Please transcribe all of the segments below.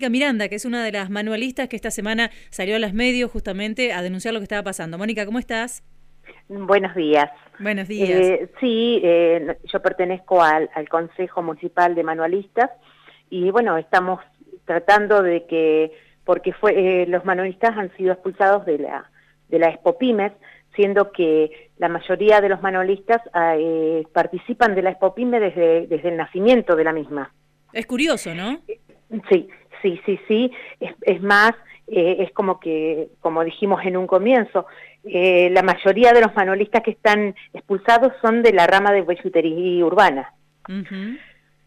Mónica Miranda, que es una de las manualistas que esta semana salió a los medios justamente a denunciar lo que estaba pasando. Mónica, ¿cómo estás? Buenos días. Buenos días. Sí, yo pertenezco al Consejo Municipal de Manualistas y bueno, estamos tratando de que, porque los manualistas han sido expulsados de la Expo Pymes, siendo que la mayoría de los manualistas participan de la Expo Pymes desde el nacimiento de la misma. Es curioso, ¿no? Sí. Es más, es como que, como dijimos en un comienzo, la mayoría de los manualistas que están expulsados son de la rama de billutería urbana. Uh-huh.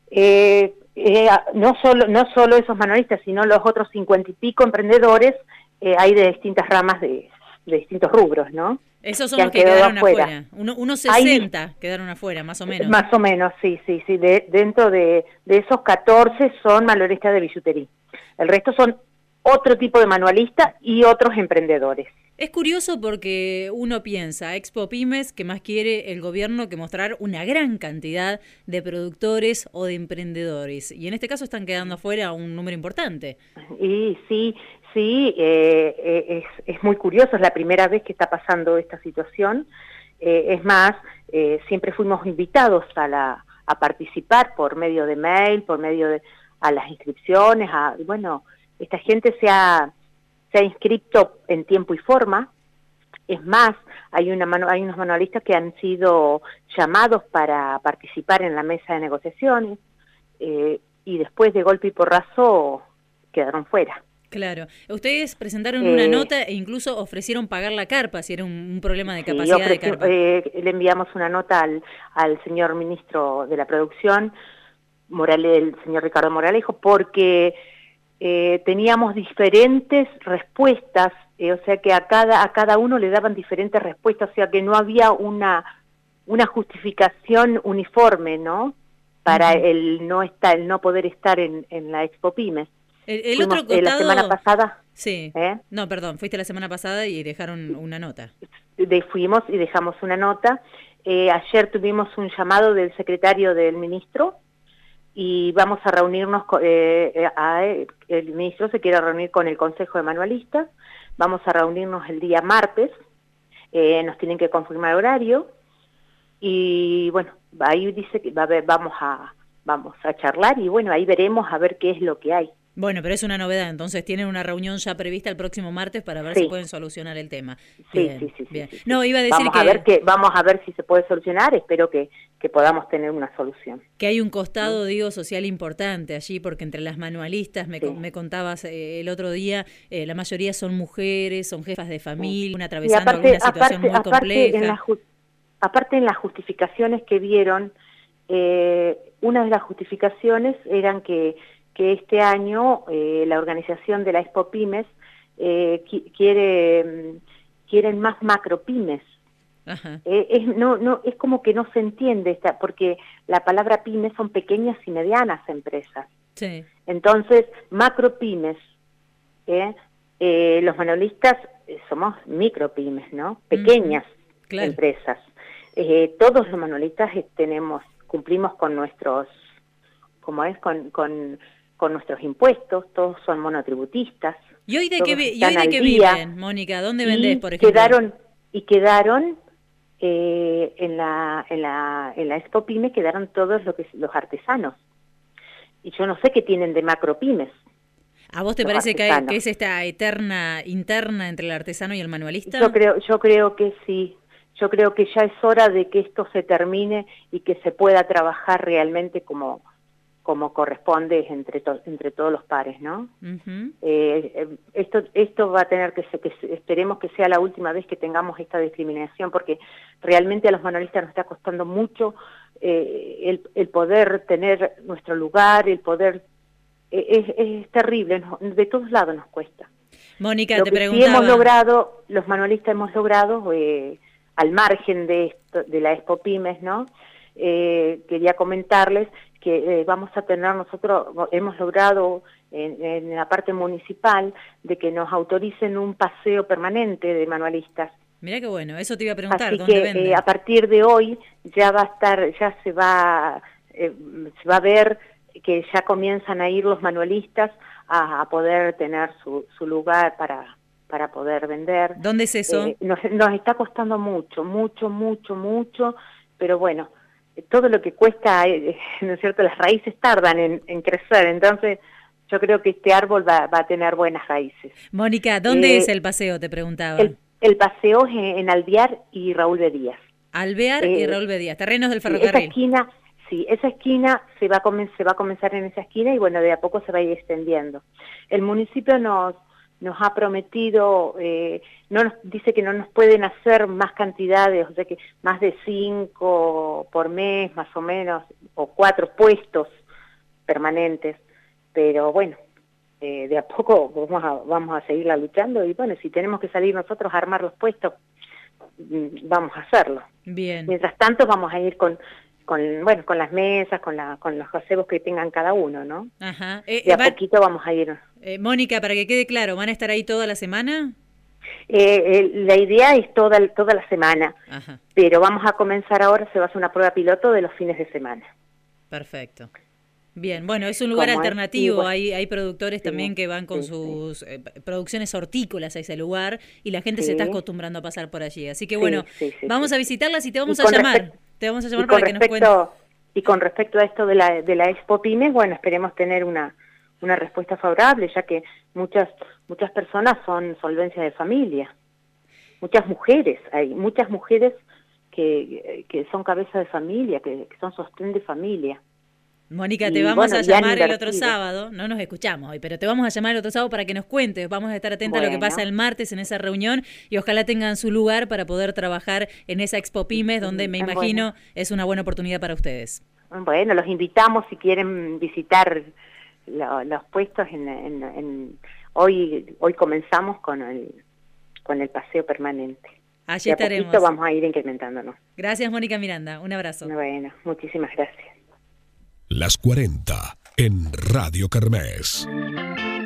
No solo esos manualistas, sino los otros 50 y pico emprendedores, hay de distintas ramas de distintos rubros, ¿no? Esos son los que quedaron afuera. Unos 60 quedaron afuera, más o menos. Más o menos, sí. Dentro de esos 14 son manualistas de billutería. El resto son otro tipo de manualistas y otros emprendedores. Es curioso porque uno piensa, Expo Pymes, que más quiere el gobierno que mostrar una gran cantidad de productores o de emprendedores. Y en este caso están quedando afuera un número importante. Y sí, es muy curioso, es la primera vez que está pasando esta situación. Es más, siempre fuimos invitados a participar por medio de mail, por medio de a las inscripciones, bueno, esta gente se ha inscrito en tiempo y forma. Es más, hay unos manualistas que han sido llamados para participar en la mesa de negociaciones y después de golpe y porrazo quedaron fuera. Claro. Ustedes presentaron una nota e incluso ofrecieron pagar la carpa si era un problema de capacidad de carpa. Le enviamos una nota al señor ministro de la Producción, el señor Ricardo Moralejo, porque teníamos diferentes respuestas, o sea que a cada uno le daban diferentes respuestas, o sea que no había una justificación uniforme, ¿no? Para el no poder estar en la Expo Pymes. El otro costado... la semana pasada. Sí. No, perdón, fuiste la semana pasada y dejaron una nota. Fuimos y dejamos una nota. Ayer tuvimos un llamado del secretario del ministro y vamos a reunirnos, el ministro se quiere reunir con el Consejo de Manualistas, vamos a reunirnos el día martes, nos tienen que confirmar horario, y bueno, ahí dice que vamos a charlar, y bueno, ahí veremos a ver qué es lo que hay. Bueno, pero es una novedad, entonces tienen una reunión ya prevista el próximo martes para ver si pueden solucionar el tema. Bien, bien. No, iba a decir vamos a ver si se puede solucionar, espero que podamos tener una solución. Que hay un costado, digo, social importante allí, porque entre las manualistas, me contabas el otro día, la mayoría son mujeres, son jefas de familia, una atravesando alguna situación muy compleja. Aparte en las justificaciones que vieron, una de las justificaciones eran que este año la organización de la Expo Pymes quieren más macropymes. Ajá. Es como que no se entiende porque la palabra pymes son pequeñas y medianas empresas. Sí. Entonces, macropymes, los manualistas somos micropymes, ¿no? Pequeñas empresas. Todos los manualistas cumplimos con nuestros, con nuestros impuestos, todos son monotributistas. ¿Y hoy de qué viven, Mónica? ¿Dónde vendés, por ejemplo? Quedaron en la Expo Pymes quedaron todos los artesanos. Y yo no sé qué tienen de macropymes. ¿A vos te parece que es esta interna entre el artesano y el manualista? Yo creo que sí. Yo creo que ya es hora de que esto se termine y que se pueda trabajar realmente como corresponde entre todos los pares, ¿no? Uh-huh. Esto va a tener que esperemos que sea la última vez que tengamos esta discriminación, porque realmente a los manualistas nos está costando mucho el poder tener nuestro lugar, el poder... Es terrible, de todos lados nos cuesta. Mónica, te preguntaba... los manualistas hemos logrado, al margen de la Expo Pymes, ¿no? Quería comentarles que vamos a tener hemos logrado en la parte municipal de que nos autoricen un paseo permanente de manualistas. Mirá qué bueno, eso te iba a preguntar, así ¿dónde que venden? A partir de hoy ya va a estar, se va a ver que ya comienzan a ir los manualistas a poder tener su lugar para poder vender. ¿Dónde es eso? Nos está costando mucho, pero bueno, todo lo que cuesta, ¿no es cierto?, las raíces tardan en crecer, entonces yo creo que este árbol va a tener buenas raíces. Mónica, ¿dónde es el paseo? Te preguntaba. El paseo es en Alvear y Raúl B. Díaz. Alvear y Raúl B. Díaz, terrenos del ferrocarril. Esa esquina se va a comenzar en esa esquina y bueno, de a poco se va a ir extendiendo. El municipio nos ha prometido, dice que no nos pueden hacer más cantidades, o sea que más de 5 por mes, más o menos, o 4 puestos permanentes, pero bueno, de a poco vamos a seguirla luchando y bueno, si tenemos que salir nosotros a armar los puestos, vamos a hacerlo. Bien. Mientras tanto vamos a ir con las mesas, con los gazebos que tengan cada uno, ¿no? Ajá. De a poquito vamos a ir. Mónica, para que quede claro, ¿van a estar ahí toda la semana? La idea es toda la semana, ajá, pero vamos a comenzar ahora, se va a hacer una prueba piloto de los fines de semana. Perfecto. Bien, bueno, es un lugar alternativo, bueno, hay productores también que van con sus producciones hortícolas a ese lugar y la gente se está acostumbrando a pasar por allí. Así que bueno, vamos a visitarlas y te vamos a llamar. Te vamos a llamar para que nos cuentes. Y con respecto a esto de la Expo Pymes, bueno, esperemos tener una respuesta favorable, ya que muchas personas son solvencia de familia. Muchas mujeres que son cabeza de familia, que son sostén de familia. Mónica, te vamos a llamar el otro sábado, no nos escuchamos hoy, pero te vamos a llamar el otro sábado para que nos cuentes, vamos a estar atentos a lo que pasa el martes en esa reunión y ojalá tengan su lugar para poder trabajar en esa Expo Pymes, donde me imagino es una buena oportunidad para ustedes. Bueno, los invitamos si quieren visitar los puestos, hoy comenzamos con el paseo permanente. Allí estaremos. A poquito vamos a ir incrementándonos. Gracias, Mónica Miranda, un abrazo. Bueno, muchísimas gracias. Las 40 en Radio Kermés.